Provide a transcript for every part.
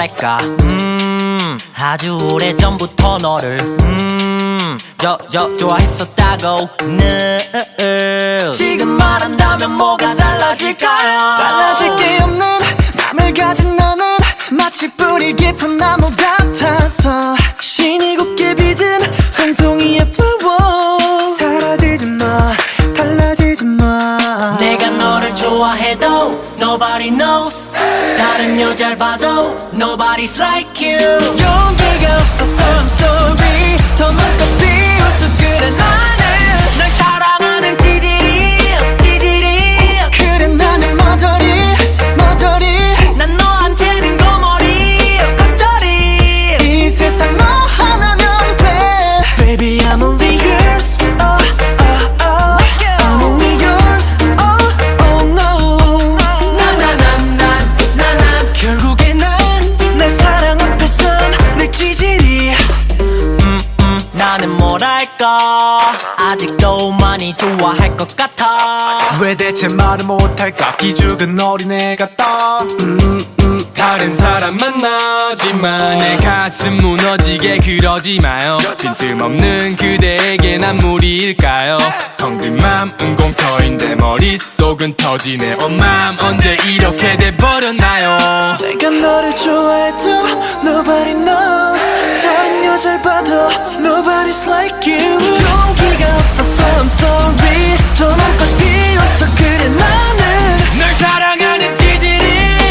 뭐랄까 아주 오래전부터 너를 좋아했었다고 늘 지금 말한다면 뭐가 달라질까요? 달라질 게 없는 맘을 가진 너는 마치 뿌리 깊은 나무 같아서 신이 곱게 빚은 한 송이의 flower 사라지지 마 달라지지 마 내가 너를 좋아해도 nobody knows 다른 여자를 봐도 nobody's like you 용기가 없어서 I'm sorry 더 마음껏 비웃어 그래 나는 널 사랑하는 찌질이 그래 나는 머저리 난 너한테는 거머리 겉절이 이 세상 너 하나면 돼 Baby I'm only yours I'm only yours oh no 난 결국에 난 내 사랑 앞에선 늘 찌질이 나는 뭐랄까 아직도 많이 좋아할 것 같아 왜 대체 말을 못할까 기죽은 어린애 같다 다른 사람 만나지만 내 가슴 무너지게 그러지 마요 빈틈없는 그대에게 난 무리일까요 텅 빈 맘은 공터인데 머릿속은 터지네 맘 언제 이렇게 돼버렸나요 내가 너를 좋아해도 Nobody knows 다른 여자를 봐도 Nobody's like you 용기가 없어서 I'm sorry 더 마음껏 비웃어 그래 나는 널 사랑하는 찌질이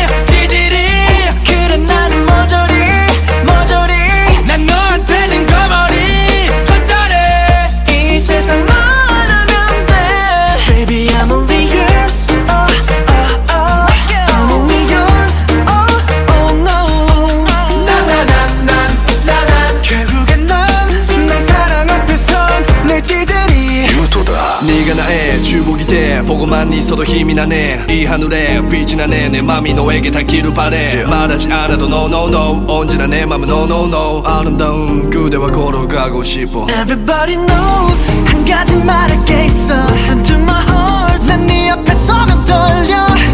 그래 나는 머저리 난 너한테는 거머리 겉절이 이 세상 너 하나면 돼 Baby I'm only yours I'm only yours oh no 결국엔 난 내 사랑 앞에선 늘 찌질이 네가 나의 주복이 돼 보고만 있어도 힘이 나네 이 하늘에 빛이 나네 내 맘이 너에게 닿기를 바래 말하지 않아도 no no no 언제나 내 맘은 no no no 아름다운 그대와 걸어가고 싶어 Everybody knows 한 가지 말할 게 있어 Listen to my heart 난 네 앞에 서면 떨려